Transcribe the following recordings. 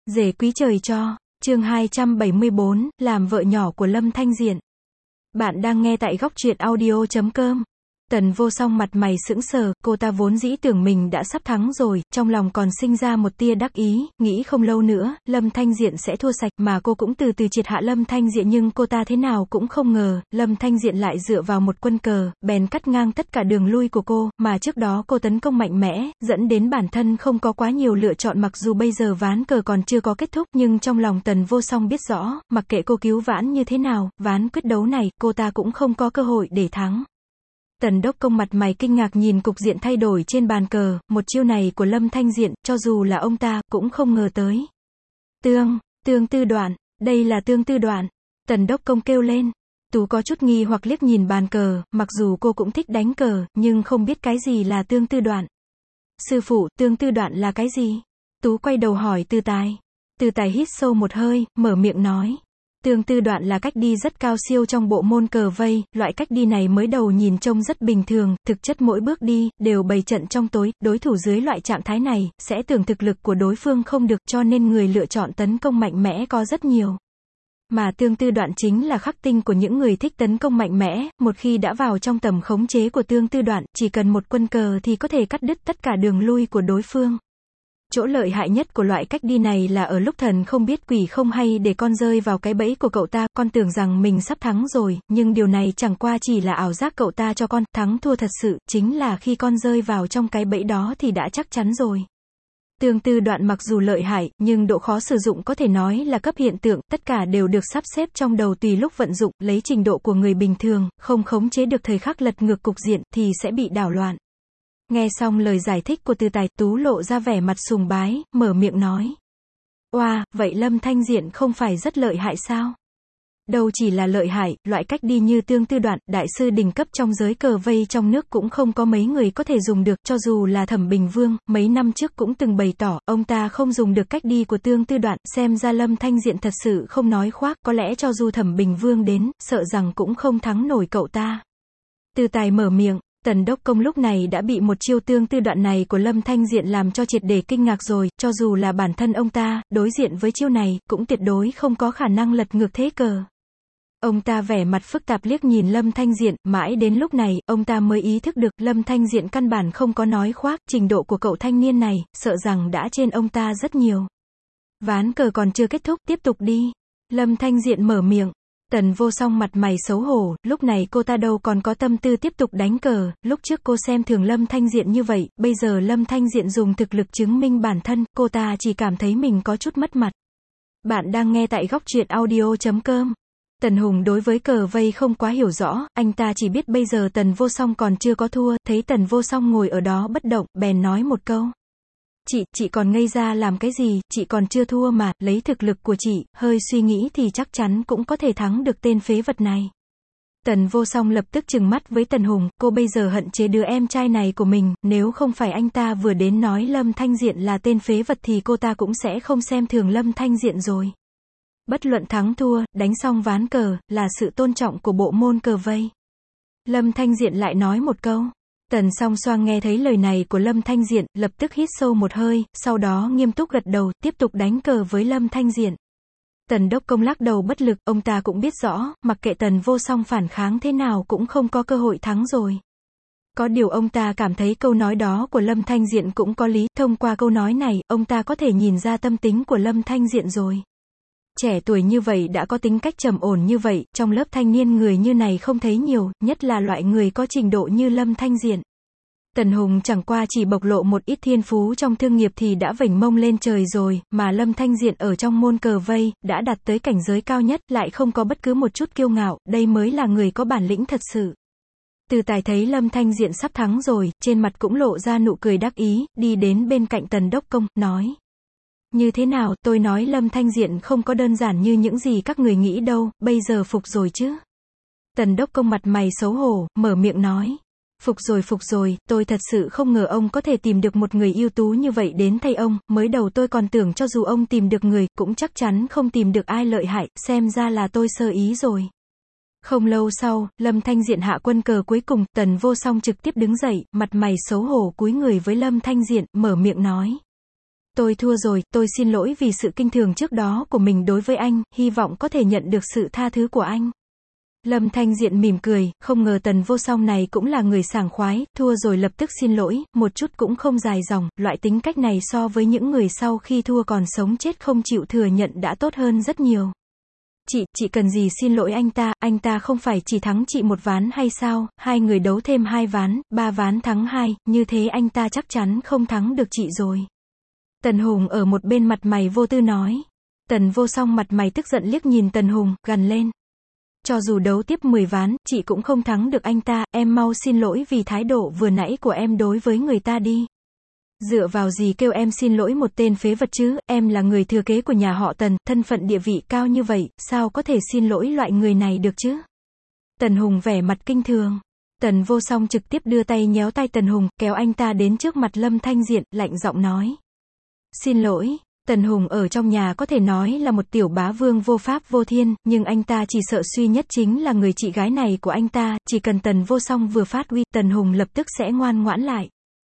Rể quý trời cho, chương 274, làm vợ nhỏ của Lâm Thanh Diện. Bạn đang nghe tại góc truyện audio.com. Tần Vô Song mặt mày sững sờ, cô ta vốn dĩ tưởng mình đã sắp thắng rồi, trong lòng còn sinh ra một tia đắc ý, nghĩ không lâu nữa, Lâm Thanh Diện sẽ thua sạch, mà cô cũng từ từ triệt hạ Lâm Thanh Diện, nhưng cô ta thế nào cũng không ngờ, Lâm Thanh Diện lại dựa vào một quân cờ, bèn cắt ngang tất cả đường lui của cô, mà trước đó cô tấn công mạnh mẽ, dẫn đến bản thân không có quá nhiều lựa chọn. Mặc dù bây giờ ván cờ còn chưa có kết thúc, nhưng trong lòng Tần Vô Song biết rõ, mặc kệ cô cứu vãn như thế nào, ván quyết đấu này, cô ta cũng không có cơ hội để thắng. Tần Đốc Công mặt mày kinh ngạc nhìn cục diện thay đổi trên bàn cờ, một chiêu này của Lâm Thanh Diện, cho dù là ông ta, cũng không ngờ tới. Tương tư đoạn, đây là tương tư đoạn. Tần Đốc Công kêu lên. Tú có chút nghi hoặc liếc nhìn bàn cờ, mặc dù cô cũng thích đánh cờ, nhưng không biết cái gì là tương tư đoạn. Sư phụ, tương tư đoạn là cái gì? Tú quay đầu hỏi Tư Tài. Tư Tài hít sâu một hơi, mở miệng nói. Tương tư đoạn là cách đi rất cao siêu trong bộ môn cờ vây, loại cách đi này mới đầu nhìn trông rất bình thường, thực chất mỗi bước đi, đều bày trận trong tối, đối thủ dưới loại trạng thái này, sẽ tưởng thực lực của đối phương không được, cho nên người lựa chọn tấn công mạnh mẽ có rất nhiều. Mà tương tư đoạn chính là khắc tinh của những người thích tấn công mạnh mẽ, một khi đã vào trong tầm khống chế của tương tư đoạn, chỉ cần một quân cờ thì có thể cắt đứt tất cả đường lui của đối phương. Chỗ lợi hại nhất của loại cách đi này là ở lúc thần không biết quỷ không hay để con rơi vào cái bẫy của cậu ta, con tưởng rằng mình sắp thắng rồi, nhưng điều này chẳng qua chỉ là ảo giác cậu ta cho con, thắng thua thật sự, chính là khi con rơi vào trong cái bẫy đó thì đã chắc chắn rồi. Tương tư đoạn mặc dù lợi hại, nhưng độ khó sử dụng có thể nói là cấp hiện tượng, tất cả đều được sắp xếp trong đầu tùy lúc vận dụng, lấy trình độ của người bình thường, không khống chế được thời khắc lật ngược cục diện, thì sẽ bị đảo loạn. Nghe xong lời giải thích của Tư Tài, Tú lộ ra vẻ mặt sùng bái, mở miệng nói. Oa, vậy Lâm Thanh Diện không phải rất lợi hại sao? Đâu chỉ là lợi hại, loại cách đi như tương tư đoạn, đại sư đỉnh cấp trong giới cờ vây trong nước cũng không có mấy người có thể dùng được, cho dù là Thẩm Bình Vương, mấy năm trước cũng từng bày tỏ, ông ta không dùng được cách đi của tương tư đoạn, xem ra Lâm Thanh Diện thật sự không nói khoác, có lẽ cho dù Thẩm Bình Vương đến, sợ rằng cũng không thắng nổi cậu ta. Tư Tài mở miệng. Tần Đốc Công lúc này đã bị một chiêu tương tư đoạn này của Lâm Thanh Diện làm cho triệt để kinh ngạc rồi, cho dù là bản thân ông ta, đối diện với chiêu này, cũng tuyệt đối không có khả năng lật ngược thế cờ. Ông ta vẻ mặt phức tạp liếc nhìn Lâm Thanh Diện, mãi đến lúc này, ông ta mới ý thức được, Lâm Thanh Diện căn bản không có nói khoác, trình độ của cậu thanh niên này, sợ rằng đã trên ông ta rất nhiều. Ván cờ còn chưa kết thúc, tiếp tục đi. Lâm Thanh Diện mở miệng. Tần Vô Song mặt mày xấu hổ, lúc này cô ta đâu còn có tâm tư tiếp tục đánh cờ, lúc trước cô xem thường Lâm Thanh Diện như vậy, bây giờ Lâm Thanh Diện dùng thực lực chứng minh bản thân, cô ta chỉ cảm thấy mình có chút mất mặt. Bạn đang nghe tại góc truyện audio.com. Tần Hùng đối với cờ vây không quá hiểu rõ, anh ta chỉ biết bây giờ Tần Vô Song còn chưa có thua, thấy Tần Vô Song ngồi ở đó bất động, bèn nói một câu. Chị còn ngây ra làm cái gì, chị còn chưa thua mà, lấy thực lực của chị, hơi suy nghĩ thì chắc chắn cũng có thể thắng được tên phế vật này. Tần Vô Song lập tức trừng mắt với Tần Hùng, cô bây giờ hận chế đứa em trai này của mình, nếu không phải anh ta vừa đến nói Lâm Thanh Diện là tên phế vật thì cô ta cũng sẽ không xem thường Lâm Thanh Diện rồi. Bất luận thắng thua, đánh xong ván cờ, là sự tôn trọng của bộ môn cờ vây. Lâm Thanh Diện lại nói một câu. Tần Song Soang nghe thấy lời này của Lâm Thanh Diện, lập tức hít sâu một hơi, sau đó nghiêm túc gật đầu, tiếp tục đánh cờ với Lâm Thanh Diện. Tần Đốc Công lắc đầu bất lực, ông ta cũng biết rõ, mặc kệ Tần Vô Song phản kháng thế nào cũng không có cơ hội thắng rồi. Có điều ông ta cảm thấy câu nói đó của Lâm Thanh Diện cũng có lý, thông qua câu nói này, ông ta có thể nhìn ra tâm tính của Lâm Thanh Diện rồi. Trẻ tuổi như vậy đã có tính cách trầm ổn như vậy, trong lớp thanh niên người như này không thấy nhiều, nhất là loại người có trình độ như Lâm Thanh Diện. Tần Hùng chẳng qua chỉ bộc lộ một ít thiên phú trong thương nghiệp thì đã vểnh mông lên trời rồi, mà Lâm Thanh Diện ở trong môn cờ vây, đã đạt tới cảnh giới cao nhất, lại không có bất cứ một chút kiêu ngạo, đây mới là người có bản lĩnh thật sự. Từ Tài thấy Lâm Thanh Diện sắp thắng rồi, trên mặt cũng lộ ra nụ cười đắc ý, đi đến bên cạnh Tần Đốc Công, nói. Như thế nào, tôi nói Lâm Thanh Diện không có đơn giản như những gì các người nghĩ đâu, bây giờ phục rồi chứ? Tần Đốc Công mặt mày xấu hổ, mở miệng nói. Phục rồi, tôi thật sự không ngờ ông có thể tìm được một người ưu tú như vậy đến thay ông, mới đầu tôi còn tưởng cho dù ông tìm được người, cũng chắc chắn không tìm được ai lợi hại, xem ra là tôi sơ ý rồi. Không lâu sau, Lâm Thanh Diện hạ quân cờ cuối cùng, Tần Vô Song trực tiếp đứng dậy, mặt mày xấu hổ cúi người với Lâm Thanh Diện, mở miệng nói. Tôi thua rồi, tôi xin lỗi vì sự kinh thường trước đó của mình đối với anh, hy vọng có thể nhận được sự tha thứ của anh. Lâm Thanh Diện mỉm cười, không ngờ Tần Vô Song này cũng là người sảng khoái, thua rồi lập tức xin lỗi, một chút cũng không dài dòng, loại tính cách này so với những người sau khi thua còn sống chết không chịu thừa nhận đã tốt hơn rất nhiều. Chị cần gì xin lỗi anh ta không phải chỉ thắng chị một ván hay sao, hai người đấu thêm 2 ván, 3 ván thắng 2, như thế anh ta chắc chắn không thắng được chị rồi. Tần Hùng ở một bên mặt mày vô tư nói. Tần Vô Song mặt mày tức giận liếc nhìn Tần Hùng, gằn lên. Cho dù đấu tiếp 10 ván, chị cũng không thắng được anh ta, em mau xin lỗi vì thái độ vừa nãy của em đối với người ta đi. Dựa vào gì kêu em xin lỗi một tên phế vật chứ, em là người thừa kế của nhà họ Tần, thân phận địa vị cao như vậy, sao có thể xin lỗi loại người này được chứ? Tần Hùng vẻ mặt kinh thường. Tần Vô Song trực tiếp đưa tay nhéo tay Tần Hùng, kéo anh ta đến trước mặt Lâm Thanh Diện, lạnh giọng nói. Xin lỗi. Tần Hùng ở trong nhà có thể nói là một tiểu bá vương vô pháp vô thiên, nhưng anh ta chỉ sợ suy nhất chính là người chị gái này của anh ta, chỉ cần Tần Vô Song vừa phát uy, Tần Hùng lập tức sẽ ngoan ngoãn lại.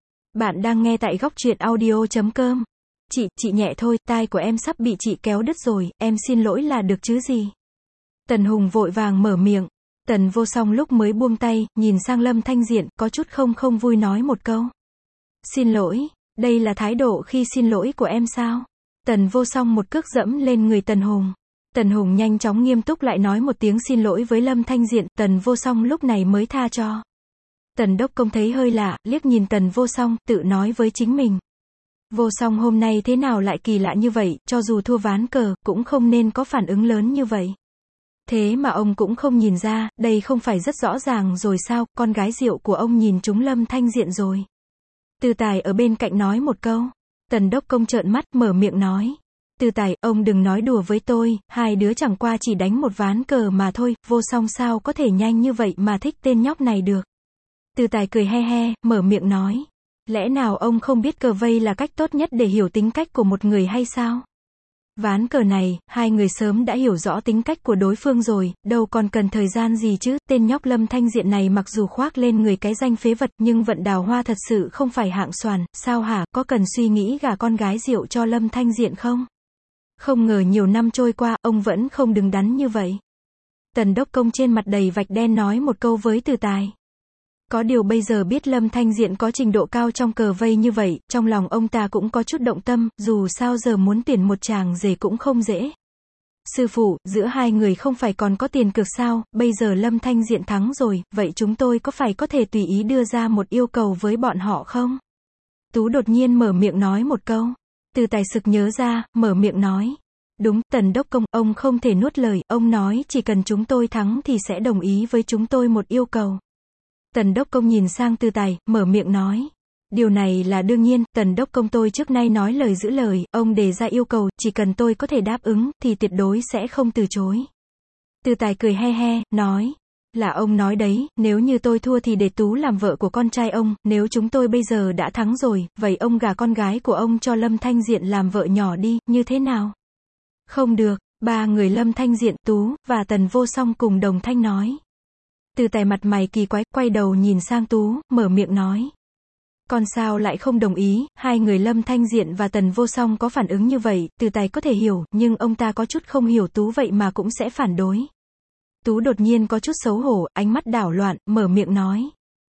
Bạn đang nghe tại góc truyện audio.com. Chị nhẹ thôi, tai của em sắp bị chị kéo đứt rồi, em xin lỗi là được chứ gì. Tần Hùng vội vàng mở miệng. Tần Vô Song lúc mới buông tay, nhìn sang Lâm Thanh Diện, có chút không vui nói một câu. Xin lỗi, đây là thái độ khi xin lỗi của em sao? Tần Vô Song một cước dẫm lên người Tần Hùng. Tần Hùng nhanh chóng nghiêm túc lại nói một tiếng xin lỗi với Lâm Thanh Diện, Tần Vô Song lúc này mới tha cho. Tần Đốc Công thấy hơi lạ, liếc nhìn Tần Vô Song, tự nói với chính mình. Vô Song hôm nay thế nào lại kỳ lạ như vậy, cho dù thua ván cờ, cũng không nên có phản ứng lớn như vậy. Thế mà ông cũng không nhìn ra, đây không phải rất rõ ràng rồi sao, con gái rượu của ông nhìn trúng Lâm Thanh Diện rồi. Từ Tài ở bên cạnh nói một câu. Tần Đốc Công trợn mắt, mở miệng nói. Từ Tài, ông đừng nói đùa với tôi, hai đứa chẳng qua chỉ đánh một ván cờ mà thôi, Vô Song sao có thể nhanh như vậy mà thích tên nhóc này được. Từ Tài cười he he, mở miệng nói. Lẽ nào ông không biết cờ vây là cách tốt nhất để hiểu tính cách của một người hay sao? Ván cờ này, hai người sớm đã hiểu rõ tính cách của đối phương rồi, đâu còn cần thời gian gì chứ, tên nhóc Lâm Thanh Diện này mặc dù khoác lên người cái danh phế vật, nhưng vận đào hoa thật sự không phải hạng xoàn, sao hả, có cần suy nghĩ gả con gái rượu cho Lâm Thanh Diện không? Không ngờ nhiều năm trôi qua, ông vẫn không đứng đắn như vậy. Tần Đốc Công trên mặt đầy vạch đen nói một câu với Từ Tài. Có điều bây giờ biết Lâm Thanh Diện có trình độ cao trong cờ vây như vậy, trong lòng ông ta cũng có chút động tâm, dù sao giờ muốn tuyển một chàng rể cũng không dễ. Sư phụ, giữa hai người không phải còn có tiền cược sao, bây giờ Lâm Thanh Diện thắng rồi, vậy chúng tôi có thể tùy ý đưa ra một yêu cầu với bọn họ không? Tú đột nhiên mở miệng nói một câu. Từ Tài sực nhớ ra, mở miệng nói. Đúng, Tần Đốc Công, ông không thể nuốt lời, ông nói chỉ cần chúng tôi thắng thì sẽ đồng ý với chúng tôi một yêu cầu. Tần Đốc Công nhìn sang Từ Tài, mở miệng nói. Điều này là đương nhiên, Tần Đốc Công tôi trước nay nói lời giữ lời, ông đề ra yêu cầu, chỉ cần tôi có thể đáp ứng, thì tuyệt đối sẽ không từ chối. Từ Tài cười he he, nói. Là ông nói đấy, nếu như tôi thua thì để Tú làm vợ của con trai ông, nếu chúng tôi bây giờ đã thắng rồi, vậy ông gả con gái của ông cho Lâm Thanh Diện làm vợ nhỏ đi, như thế nào? Không được, ba người Lâm Thanh Diện, Tú, và Tần Vô Song cùng đồng thanh nói. Từ Tài mặt mày kỳ quái, quay đầu nhìn sang Tú, mở miệng nói. Con sao lại không đồng ý, hai người Lâm Thanh Diện và Tần Vô Song có phản ứng như vậy, Từ Tài có thể hiểu, nhưng ông ta có chút không hiểu Tú vậy mà cũng sẽ phản đối. Tú đột nhiên có chút xấu hổ, ánh mắt đảo loạn, mở miệng nói.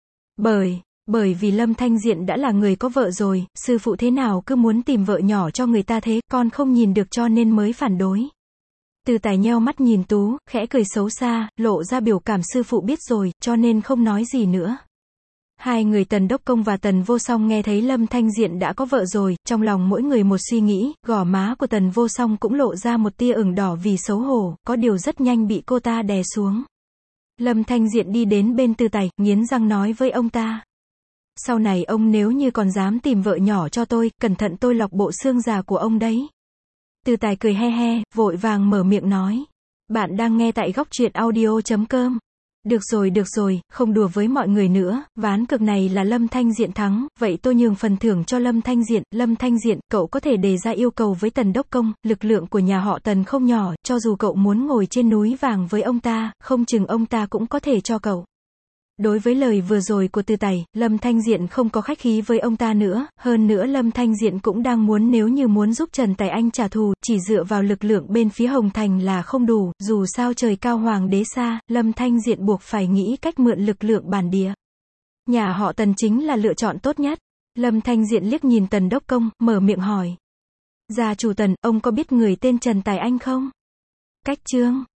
Bởi vì Lâm Thanh Diện đã là người có vợ rồi, sư phụ thế nào cứ muốn tìm vợ nhỏ cho người ta thế, con không nhìn được cho nên mới phản đối. Từ Tài nheo mắt nhìn Tú, khẽ cười xấu xa, lộ ra biểu cảm sư phụ biết rồi, cho nên không nói gì nữa. Hai người Tần Đốc Công và Tần Vô Song nghe thấy Lâm Thanh Diện đã có vợ rồi, trong lòng mỗi người một suy nghĩ, gò má của Tần Vô Song cũng lộ ra một tia ửng đỏ vì xấu hổ, có điều rất nhanh bị cô ta đè xuống. Lâm Thanh Diện đi đến bên Từ Tài, nghiến răng nói với ông ta. Sau này ông nếu như còn dám tìm vợ nhỏ cho tôi, cẩn thận tôi lọc bộ xương già của ông đấy. Từ Tài cười he he, vội vàng mở miệng nói. Bạn đang nghe tại góc truyện audio.com. Được rồi, không đùa với mọi người nữa, ván cược này là Lâm Thanh Diện thắng, vậy tôi nhường phần thưởng cho Lâm Thanh Diện, cậu có thể đề ra yêu cầu với Tần Đốc Công, lực lượng của nhà họ Tần không nhỏ, cho dù cậu muốn ngồi trên núi vàng với ông ta, không chừng ông ta cũng có thể cho cậu. Đối với lời vừa rồi của Từ Tẩy, Lâm Thanh Diện không có khách khí với ông ta nữa, hơn nữa Lâm Thanh Diện cũng đang muốn nếu như muốn giúp Trần Tài Anh trả thù, chỉ dựa vào lực lượng bên phía Hồng Thành là không đủ, dù sao trời cao hoàng đế xa, Lâm Thanh Diện buộc phải nghĩ cách mượn lực lượng bản địa. Nhà họ Tần chính là lựa chọn tốt nhất. Lâm Thanh Diện liếc nhìn Tần Đốc Công, mở miệng hỏi. Gia chủ Tần, ông có biết người tên Trần Tài Anh không? Cách Trương.